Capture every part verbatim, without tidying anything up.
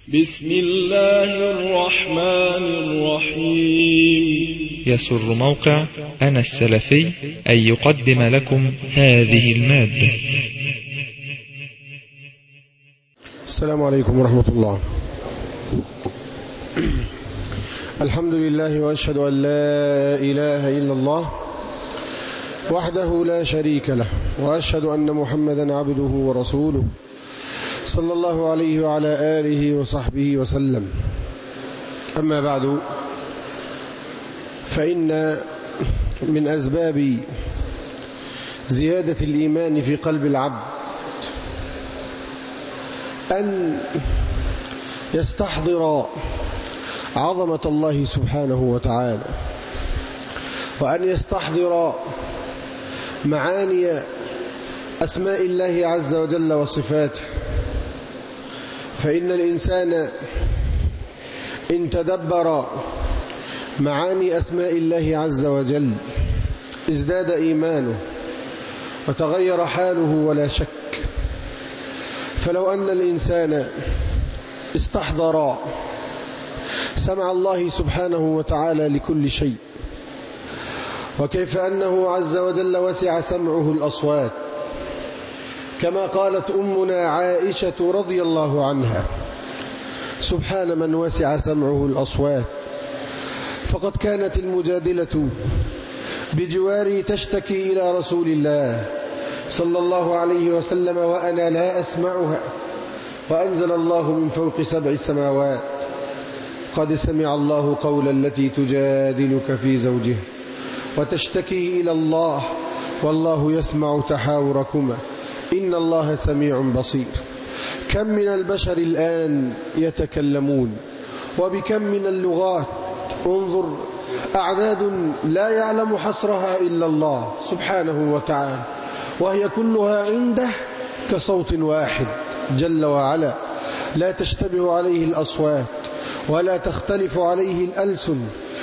بسم الله الرحمن الرحيم. يسر موقع أنا السلفي أن يقدم لكم هذه المادة. السلام عليكم ورحمة الله. الحمد لله وأشهد أن لا إله إلا الله وحده لا شريك له، وأشهد أن محمدا عبده ورسوله صلى الله عليه وعلى آله وصحبه وسلم. أما بعد، فإن من أسباب زيادة الإيمان في قلب العبد أن يستحضر عظمة الله سبحانه وتعالى، وأن يستحضر معاني أسماء الله عز وجل وصفاته. فإن الإنسان إن تدبر معاني أسماء الله عز وجل ازداد إيمانه وتغير حاله ولا شك. فلو أن الإنسان استحضر سمع الله سبحانه وتعالى لكل شيء، وكيف أنه عز وجل وسع سمعه الأصوات، كما قالت أمنا عائشة رضي الله عنها: سبحان من وسع سمعه الأصوات. فقد كانت المجادلة بجواري تشتكي إلى رسول الله صلى الله عليه وسلم وأنا لا أسمعها، وأنزل الله من فوق سبع سماوات: قد سمع الله قول التي تجادلك في زوجها وتشتكي إلى الله والله يسمع تحاوركما إن الله سميع بصير. كم من البشر الآن يتكلمون، وبكم من اللغات، انظر، أعداد لا يعلم حصرها إلا الله سبحانه وتعالى، وهي كلها عنده كصوت واحد جل وعلا، لا تشتبه عليه الأصوات ولا تختلف عليه الألسن.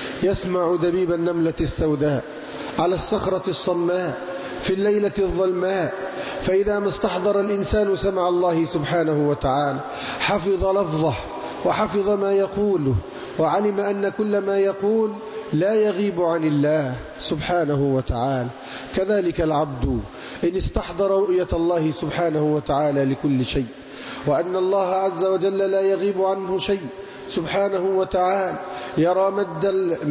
يسمع دبيب النملة السوداء على الصخرة الصماء في الليلة الظلماء. فإذا ما استحضر الإنسان سمع الله سبحانه وتعالى حفظ لفظه وحفظ ما يقوله، وعلم أن كل ما يقول لا يغيب عن الله سبحانه وتعالى. كذلك العبد إن استحضر رؤية الله سبحانه وتعالى لكل شيء، وأن الله عز وجل لا يغيب عنه شيء سبحانه وتعالى، يرى مد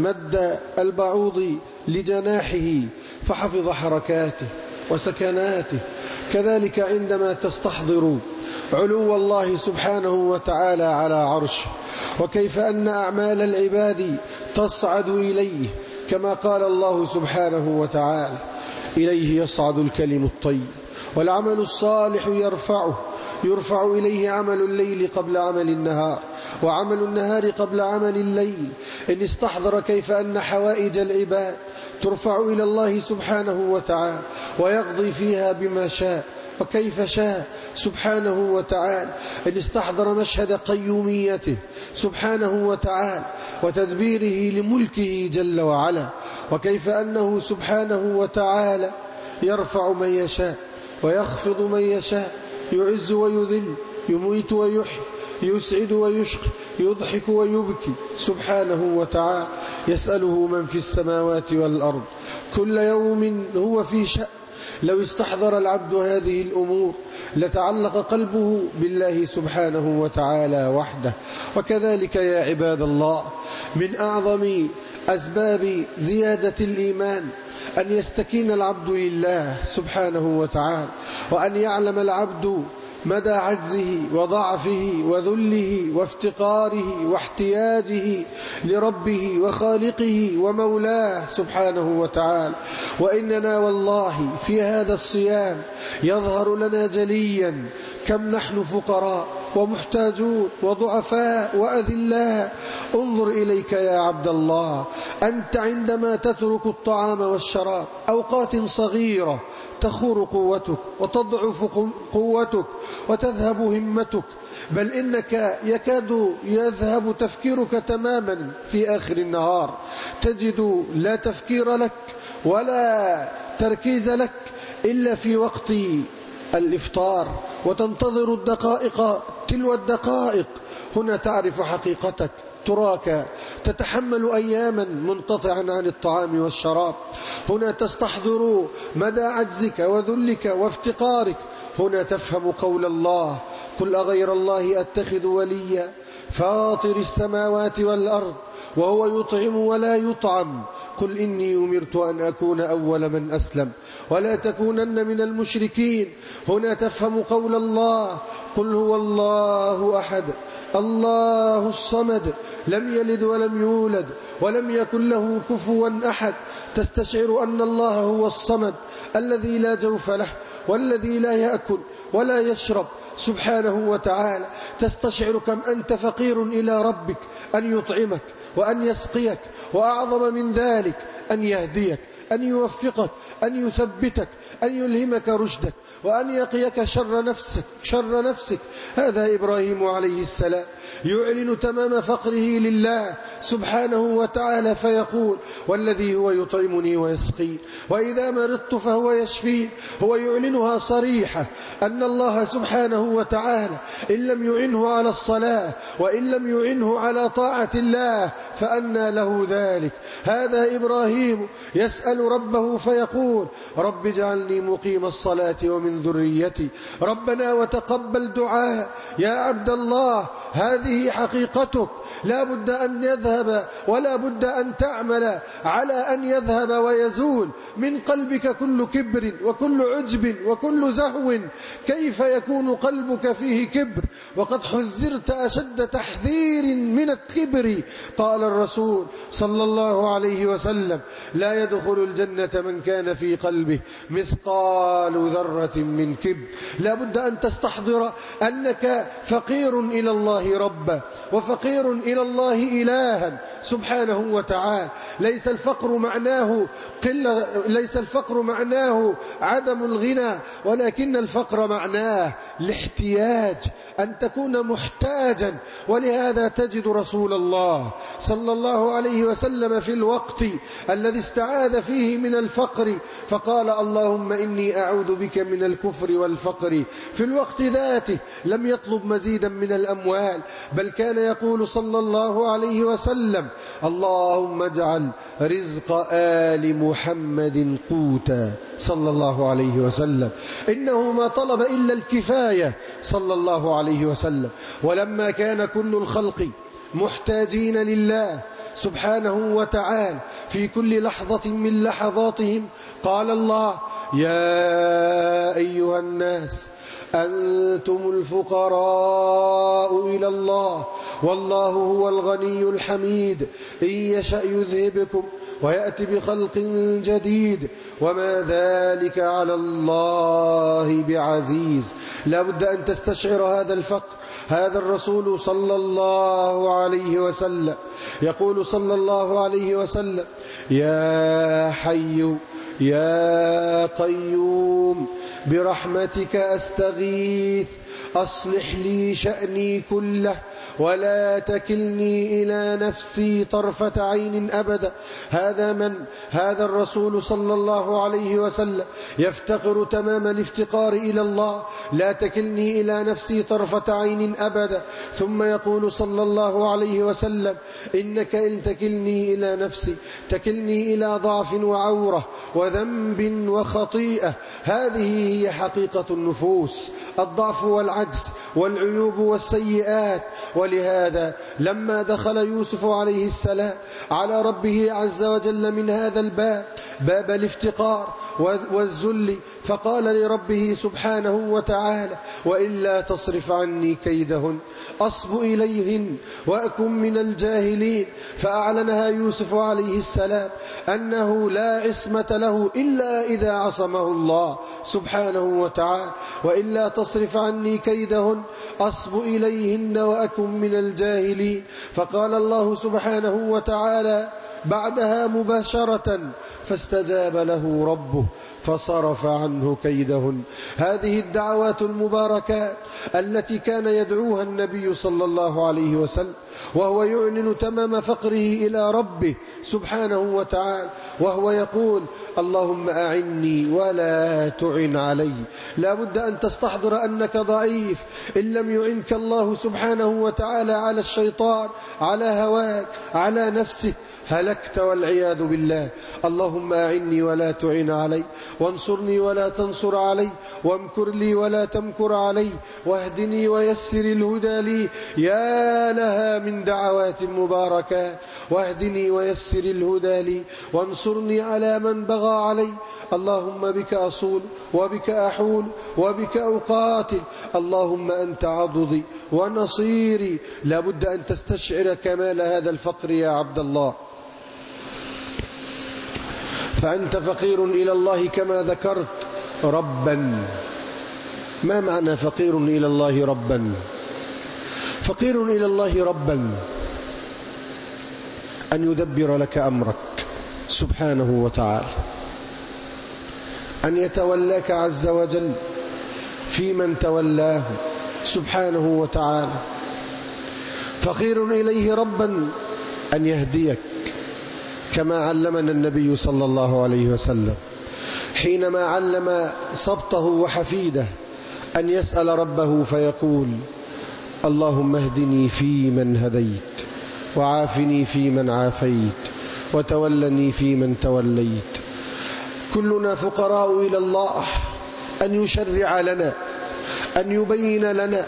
مد البعوض لجناحه فحفظ حركاته وسكناته. كذلك عندما تستحضر علو الله سبحانه وتعالى على عرشه، وكيف أن أعمال العباد تصعد إليه، كما قال الله سبحانه وتعالى: إليه يصعد الكلم الطيب والعمل الصالح يرفعه يرفع إليه عمل الليل قبل عمل النهار وعمل النهار قبل عمل الليل. إن استحضر كيف أن حوائج العباد ترفع إلى الله سبحانه وتعالى ويقضي فيها بما شاء وكيف شاء سبحانه وتعالى. إن استحضر مشهد قيوميته سبحانه وتعالى وتدبيره لملكه جل وعلا، وكيف أنه سبحانه وتعالى يرفع من يشاء ويخفض من يشاء، يعز ويذل، يميت ويحيي، يسعد ويشقي، يضحك ويبكي سبحانه وتعالى. يسأله من في السماوات والأرض كل يوم هو في شأن. لو استحضر العبد هذه الأمور لتعلق قلبه بالله سبحانه وتعالى وحده. وكذلك يا عباد الله، من أعظم أسباب زيادة الإيمان أن يستكين العبد لله سبحانه وتعالى، وأن يعلم العبد مدى عجزه وضعفه وذله وافتقاره واحتياجه لربه وخالقه ومولاه سبحانه وتعالى. وإننا والله في هذا الصيام يظهر لنا جليا كم نحن فقراء ومحتاجون وضعفاء وأذلاء. انظر إليك يا عبد الله، أنت عندما تترك الطعام والشراب أوقات صغيرة تخور قوتك وتضعف قوتك وتذهب همتك، بل إنك يكاد يذهب تفكيرك تماما في آخر النهار. تجد لا تفكير لك ولا تركيز لك إلا في وقت الإفطار، وتنتظر الدقائق تلو الدقائق هنا تعرف حقيقتك، تراك تتحمل أياما منقطعا عن الطعام والشراب، هنا تستحضر مدى عجزك وذلك وافتقارك، هنا تفهم قول الله: قل أغير الله أتخذ وليا فاطر السماوات والأرض وهو يطعم ولا يطعم قل إني أمرت أن أكون أول من أسلم ولا تكونن من المشركين. هنا تفهم قول الله: قل هو الله أحد الله الصمد لم يلد ولم يولد ولم يكن له كفوا أحد. تستشعر أن الله هو الصمد الذي لا جوف له والذي لا يأكل ولا يشرب سبحانه وتعالى. تستشعر كم أنت فقير إلى ربك أن يطعمك وأن يسقيك، وأعظم من ذلك أن يهديك، أن يوفقك، أن يثبتك، أن يلهمك رشدك، وأن يقيك شر نفسك شر نفسك. هذا إبراهيم عليه السلام يعلن تمام فقره لله سبحانه وتعالى فيقول: والذي هو يطعمني ويسقين وإذا مرضت فهو يشفين. هو يعلنها صريحة أن الله سبحانه وتعالى إن لم يعنه على الصلاة وإن لم يعنه على طاعة الله فأنى له ذلك. هذا إبراهيم يسأل ربه فيقول: رب اجعلني مقيم الصلاة ومن ذريتي ربنا وتقبل دعاء. يا عبد الله، هذه حقيقتك، لا بد أن يذهب ولا بد أن تعمل على أن يذهب ويزول من قلبك كل كبر وكل عجب وكل زهو. كيف يكون قلبك فيه كبر وقد حذرت أشد تحذير من الكبر؟ قال الرسول صلى الله عليه وسلم: لا يدخل الجنة من كان في قلبه مثقال ذرة من كبر. لا بد أن تستحضر أنك فقير إلى الله ربا وفقير إلى الله إلها سبحانه وتعالى. ليس الفقر معناه قلة، ليس الفقر معناه عدم الغنى، ولكن الفقر معناه الاحتياج، أن تكون محتاجا. ولهذا تجد رسول الله صلى الله عليه وسلم في الوقت الذي استعاذ فيه من الفقر فقال: اللهم إني أعوذ بك من الكفر والفقر. في الوقت ذاته لم يطلب مزيدا من الأموال، بل كان يقول صلى الله عليه وسلم: اللهم اجعل رزق آل محمد قوتا صلى الله عليه وسلم. إنه ما طلب إلا الكفاية صلى الله عليه وسلم. ولما كان كل الخلق محتاجين لله سبحانه وتعالى في كل لحظة من لحظاتهم، قال الله: يا أيها الناس أنتم الفقراء إلى الله والله هو الغني الحميد إن يشأ يذهبكم ويأتي بخلق جديد وما ذلك على الله بعزيز. لا بد أن تستشعر هذا الفقر. هذا الرسول صلى الله عليه وسلم يقول صلى الله عليه وسلم: يا حي يا قيوم برحمتك أستغيث أصلح لي شأني كله ولا تكلني إلى نفسي طرفة عين أبدا. هذا من؟ هذا الرسول صلى الله عليه وسلم يفتقر تمام الافتقار إلى الله: لا تكلني إلى نفسي طرفة عين أبدا. ثم يقول صلى الله عليه وسلم: إنك إن تكلني إلى نفسي تكلني إلى ضعف وعورة وذنب وخطيئة. هذه هي حقيقة النفوس، الضعف والعجز والعيوب والسيئات. ولهذا لما دخل يوسف عليه السلام على ربه عز وجل من هذا الباب، باب الافتقار والذل، فقال لربه سبحانه وتعالى: وإلا تصرف عني كيدهن أصب إليهن وأكن من الجاهلين. فأعلنها يوسف عليه السلام أنه لا عصمة له إلا إذا عصمه الله سبحانه وتعالى. وإلا تصرف عني كيدهن أصب إليهن وأكن من الجاهلين. فقال الله سبحانه وتعالى بعدها مباشرة: فاستجاب له ربه فصرف عنه كيدهن. هذه الدعوات المباركات التي كان يدعوها النبي صلى الله عليه وسلم وهو يعلن تمام فقره إلى ربه سبحانه وتعالى، وهو يقول: اللهم أعني ولا تعن علي. لا بد أن تستحضر أنك ضعيف ضعيف، إن لم يعنك الله سبحانه وتعالى على الشيطان، على هواك، على نفسك، هلكت والعياذ بالله. اللهم أعني ولا تعن علي، وانصرني ولا تنصر علي، وامكر لي ولا تمكر علي، واهدني ويسر الهدى لي. يا لها من دعوات مباركات. واهدني ويسر الهدى لي، وانصرني على من بغى علي. اللهم بك أصول وبك أحول وبك أقاتل. اللهم أنت عضدي ونصيري. لابد أن تستشعر كمال هذا الفقر يا عبد الله، فأنت فقير إلى الله كما ذكرت ربا. ما معنى فقير إلى الله ربا؟ فقير إلى الله ربا أن يدبر لك أمرك سبحانه وتعالى، أن يتولاك عز وجل في من تولاه سبحانه وتعالى. فقير إليه ربا أن يهديك كما علمنا النبي صلى الله عليه وسلم حينما علم سبطه وحفيده أن يسأل ربه فيقول: اللهم اهدني فيمن هديت، وعافني فيمن عافيت، وتولني فيمن توليت. كلنا فقراء إلى الله أن يشرع لنا، أن يبين لنا،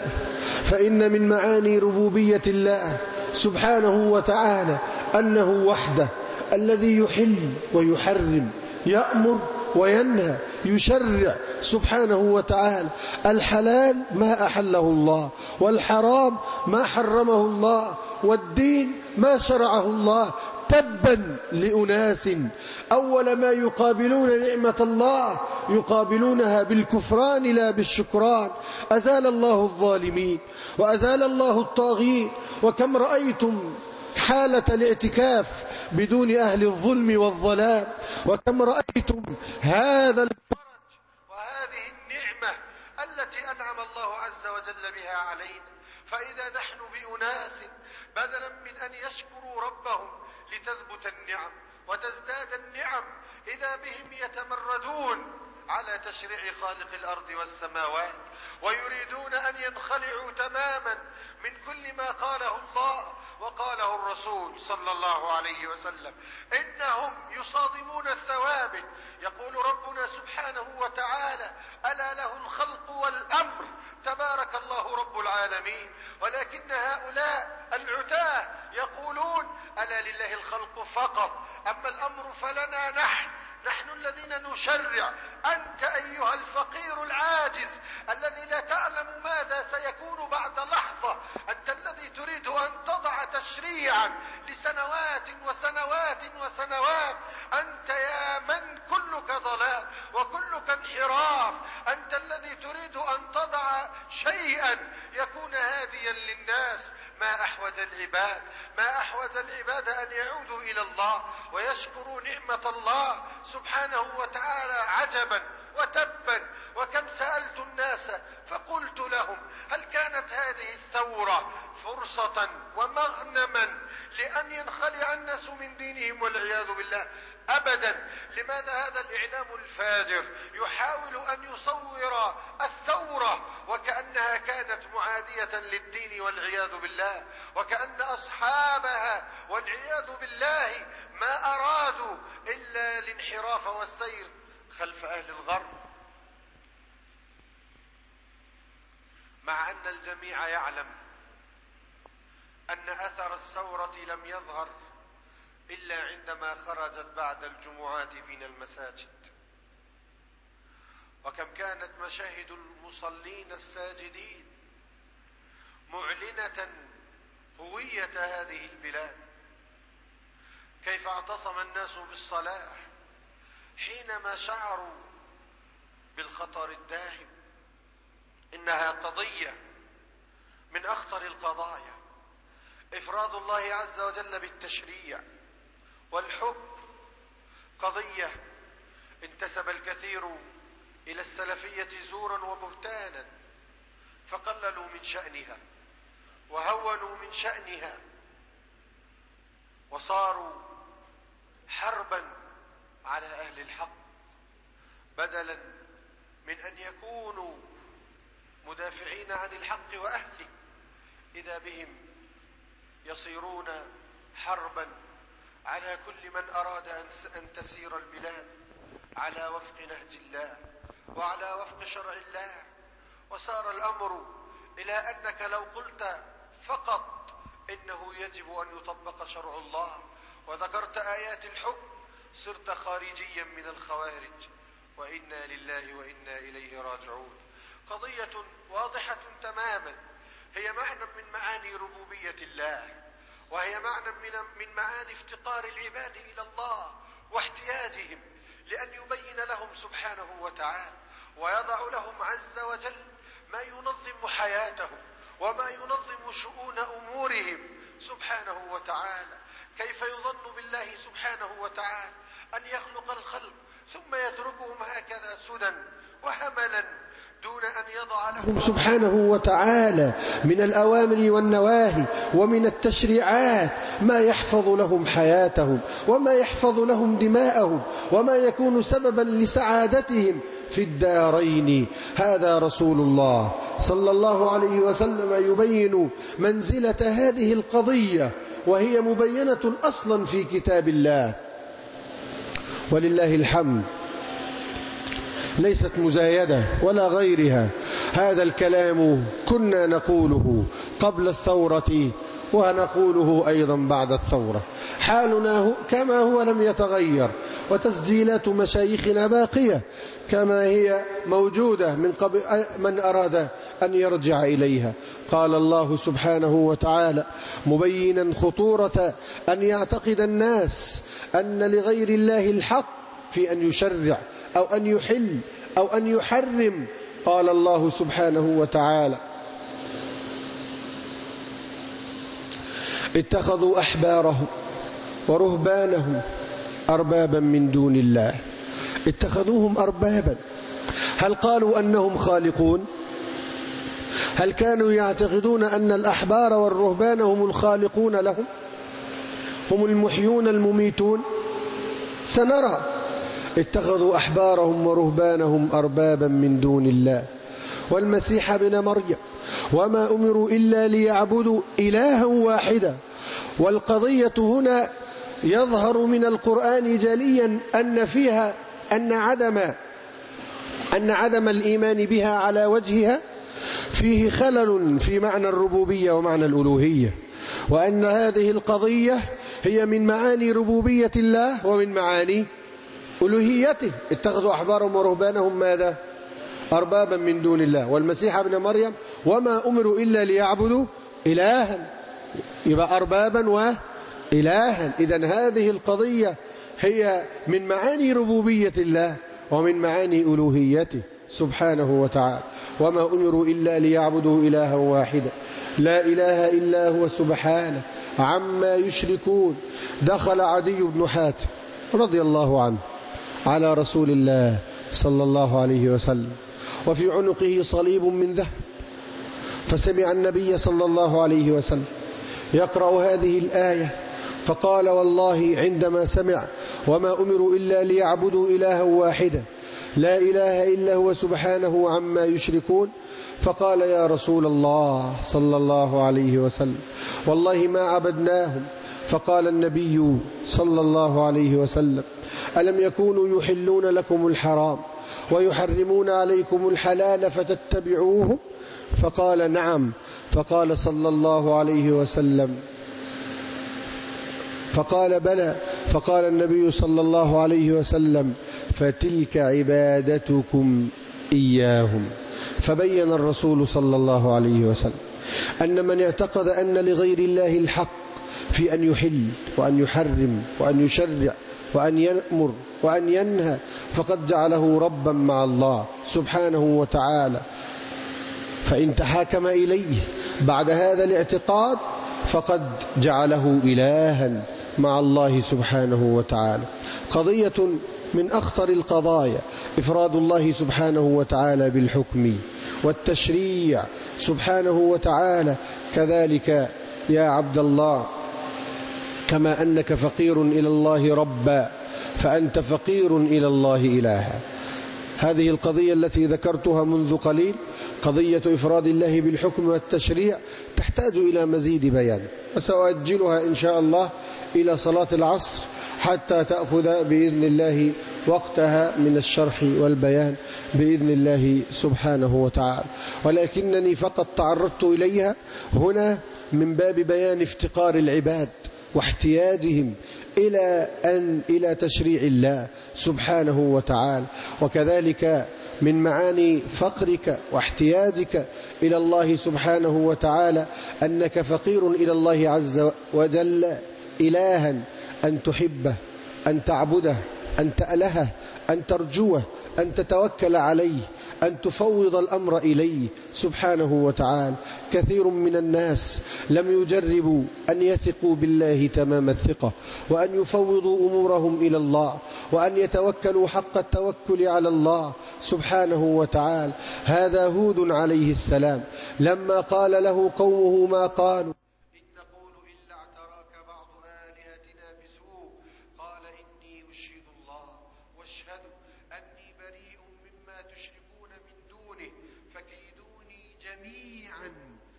فإن من معاني ربوبية الله سبحانه وتعالى أنه وحده الذي يحل ويحرم، يأمر وينهى، يشرع سبحانه وتعالى. الحلال ما أحله الله، والحرام ما حرمه الله، والدين ما شرعه الله. تبا لأناس أول ما يقابلون نعمة الله يقابلونها بالكفران لا بالشكران. أزال الله الظالمين وأزال الله الطاغين. وكم رأيتم حالة الاعتكاف بدون أهل الظلم والظلام، وكم رأيتم هذا الفرج وهذه النعمة التي أنعم الله عز وجل بها علينا. فإذا نحن بأناس بدلا من أن يشكروا ربهم لتثبت النعم وتزداد النعم، إذا بهم يتمردون على تشريع خالق الأرض والسماوات، ويريدون أن ينخلعوا تماما من كل ما قاله الله وقاله الرسول صلى الله عليه وسلم. إنهم يصادمون الثوابت. يقول ربنا سبحانه وتعالى: ألا له الخلق والأمر، تبارك الله رب العالمين. ولكن هؤلاء العتاة يقولون: ألا لله الخلق فقط، أما الأمر فلنا نحن نحن الذين نشرع. أنت أيها الفقير العاجز الذي لا تعلم ماذا سيكون بعد لحظة، أنت الذي تريد أن تضع تشريعا لسنوات وسنوات وسنوات. أنت يا من كلك ضلال وكلك انحراف، أنت الذي تريد أن تضع شيئا يكون هاديا للناس. ما أحوج العباد ما أحوج العباد أن يعودوا إلى الله ويشكروا نعمة الله سبحانه وتعالى. عجبا وتبا، وكم سألت الناس فقلت لهم: هل كانت هذه الثورة فرصة ومغنما لأن ينخلع الناس من دينهم والعياذ بالله؟ أبدا. لماذا هذا الإعلام الفاجر يحاول أن يصور الثورة وكأنها كانت معادية للدين والعياذ بالله، وكأن أصحابها والعياذ بالله ما أرادوا إلا الانحراف والسير خلف أهل الغرب، مع أن الجميع يعلم أن أثر الثورة لم يظهر إلا عندما خرجت بعد الجمعات من المساجد. وكم كانت مشاهد المصلين الساجدين معلنة هوية هذه البلاد. كيف اعتصم الناس بالصلاة حينما شعروا بالخطر الداهم. إنها قضية من أخطر القضايا، إفراد الله عز وجل بالتشريع والحب. قضية انتسب الكثير إلى السلفية زورا وبهتانا، فقللوا من شأنها وهونوا من شأنها، وصاروا حربا على أهل الحق، بدلا من أن يكونوا مدافعين عن الحق وأهله، إذا بهم يصيرون حربا على كل من أراد أن تسير البلاد على وفق نهج الله وعلى وفق شرع الله. وصار الأمر إلى أنك لو قلت فقط إنه يجب أن يطبق شرع الله وذكرت آيات الحكم صرت خارجيا من الخوارج، وإنا لله وإنا إليه راجعون. قضية واضحة تماما، هي معنى من معاني ربوبية الله، وهي معنى من معاني افتقار العباد إلى الله واحتياجهم لأن يبين لهم سبحانه وتعالى ويضع لهم عز وجل ما ينظم حياتهم وما ينظم شؤون أمورهم سبحانه وتعالى. كيف يظن بالله سبحانه وتعالى أن يخلق الخلق ثم يتركهم هكذا سدى وهملا دون أن يضع لهم سبحانه وتعالى من الأوامر والنواهي ومن التشريعات ما يحفظ لهم حياتهم وما يحفظ لهم دماءهم وما يكون سببا لسعادتهم في الدارين. هذا رسول الله صلى الله عليه وسلم يبين منزلة هذه القضية، وهي مبينة أصلا في كتاب الله ولله الحمد، ليست مزايدة ولا غيرها. هذا الكلام كنا نقوله قبل الثورة ونقوله أيضا بعد الثورة، حالنا كما هو لم يتغير، وتسجيلات مشايخنا باقية كما هي موجودة من قبل من أراد أن يرجع إليها. قال الله سبحانه وتعالى مبينا خطورة أن يعتقد الناس أن لغير الله الحق في أن يشرع أو أن يحل أو أن يحرم. قال الله سبحانه وتعالى اتخذوا أحبارهم ورهبانهم أربابا من دون الله. اتخذوهم أربابا، هل قالوا أنهم خالقون؟ هل كانوا يعتقدون أن الأحبار والرهبان هم الخالقون لهم، هم المحيون المميتون؟ سنرى. اتخذوا أحبارهم ورهبانهم أربابا من دون الله والمسيح ابن مريم وما أمروا إلا ليعبدوا إلها واحدا. والقضية هنا يظهر من القرآن جليا أن فيها أن عدم أن عدم الإيمان بها على وجهها فيه خلل في معنى الربوبية ومعنى الألوهية، وأن هذه القضية هي من معاني ربوبية الله ومن معاني ألوهيته. اتخذوا أحبارهم ورهبانهم ماذا؟ أربابا من دون الله والمسيح ابن مريم وما أمروا إلا ليعبدوا إلها، يبقى أربابا وإلها. إذن هذه القضية هي من معاني ربوبية الله ومن معاني ألوهيته سبحانه وتعالى. وما أمروا إلا ليعبدوا إلها واحدا لا إله إلا هو سبحانه عما يشركون. دخل عدي بن حاتم رضي الله عنه على رسول الله صلى الله عليه وسلم وفي عنقه صليب من ذهب، فسمع النبي صلى الله عليه وسلم يقرأ هذه الآية فقال والله عندما سمع وما أمروا إلا ليعبدوا إلها واحدا لا إله إلا هو سبحانه عما يشركون، فقال يا رسول الله صلى الله عليه وسلم والله ما عبدناهم. فقال النبي صلى الله عليه وسلم ألم يكونوا يحلون لكم الحرام ويحرمون عليكم الحلال فتتبعوهم؟ فقال نعم. فقال صلى الله عليه وسلم فقال بلى. فقال النبي صلى الله عليه وسلم فتلك عبادتكم إياهم. فبين الرسول صلى الله عليه وسلم أن من اعتقد أن لغير الله الحق في أن يحل وأن يحرم وأن يشرع وأن يأمر وأن ينهى فقد جعله ربا مع الله سبحانه وتعالى، فإن تحاكم إليه بعد هذا الاعتقاد فقد جعله إلها مع الله سبحانه وتعالى. قضية من أخطر القضايا إفراد الله سبحانه وتعالى بالحكم والتشريع سبحانه وتعالى. كذلك يا عبد الله كما أنك فقير إلى الله ربا فأنت فقير إلى الله إلها. هذه القضية التي ذكرتها منذ قليل قضية إفراد الله بالحكم والتشريع تحتاج إلى مزيد بيان، وسأؤجلها إن شاء الله إلى صلاة العصر حتى تأخذ بإذن الله وقتها من الشرح والبيان بإذن الله سبحانه وتعالى، ولكنني فقط تعرضت إليها هنا من باب بيان افتقار العباد واحتياجهم إلى أن إلى تشريع الله سبحانه وتعالى، وكذلك من معاني فقرك واحتياجك إلى الله سبحانه وتعالى أنك فقير إلى الله عز وجل إلها أن تحبه، أن تعبده، أن تألهه، أن ترجوه، أن تتوكل عليه، أن تفوض الأمر إليه سبحانه وتعالى. كثير من الناس لم يجربوا أن يثقوا بالله تمام الثقة، وأن يفوضوا أمورهم إلى الله، وأن يتوكلوا حق التوكل على الله سبحانه وتعالى. هذا هود عليه السلام لما قال له قومه ما قالوا إن نقول إلا اعتراك بعض آلهتنا بسوء قال إني أشهد الله واشهدوا أني بريء مما تشركون من دونه فكيدوني جميعا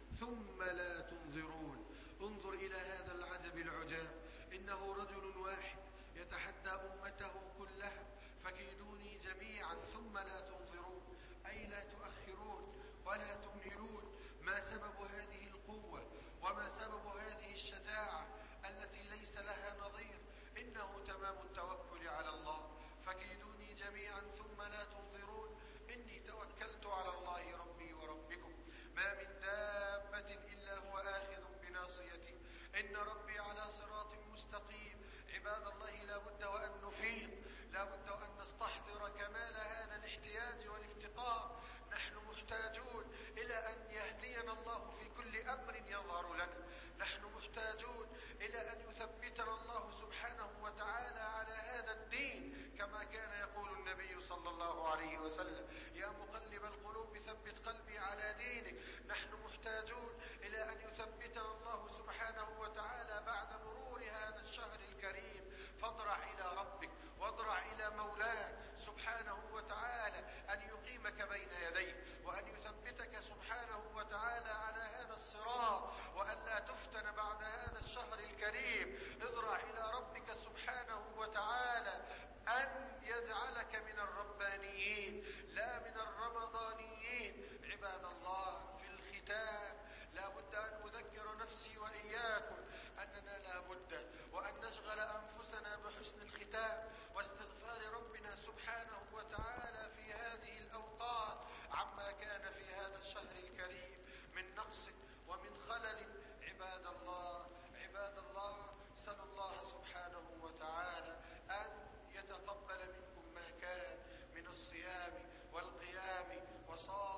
ثم لا تنظرون. انظر إلى هذا العجب العجاب، إنه رجل واحد يتحدى أمته كلها فكيدوني جميعا ثم لا تنظرون، أي لا تؤخرون ولا تمهلون. ما سبب هذه القوة وما سبب هذه الشجاعة التي ليس لها نظير؟ إنه تمام التوكل على الله. فكيدوني جميعا ثم لا تنظرون، إني توكلت على الله ربي وربكم ما من دابة إلا هو آخذ بناصيته إن ربي على صراط مستقيم. عباد الله لا بد وأن نفيق، لا بد وأن نستحضر كمال هذا الاحتياج والافتقار. نحن محتاجون إلى أن يهدينا الله في كل أمر يظهر لنا، نحن محتاجون إلى أن يثبتنا الله سبحانه وتعالى على هذا الدين كما كان يقول النبي صلى الله عليه وسلم يا مقلب القلوب ثبت قلبي على دينك. نحن محتاجون إلى أن يثبتنا الله سبحانه وتعالى بعد مرور هذا الشهر الكريم. فاضرع إلى ربك واضرع إلى مولاك سبحانه وتعالى أن يقيمك بين يديه، وأن يثبتك سبحانه وتعالى على هذا الصراط، وأن لا تفتن بعد هذا الشهر الكريم. اضرع إلى ربك سبحانه وتعالى أن يجعلك من الربانيين لا من الرمضانيين. عباد الله، في الختام لا بد أن أذكر نفسي وإياكم أننا لا بد وأن نشغل أنفسنا بحسن الختام واستغفار ربنا سبحانه وتعالى في هذه الأوقات عما كان في هذا الشهر الكريم من نقص ومن خلل. عباد الله عباد الله سأل الله سبحانه وتعالى أن يتقبل منكم ما كان من الصيام والقيام وصالح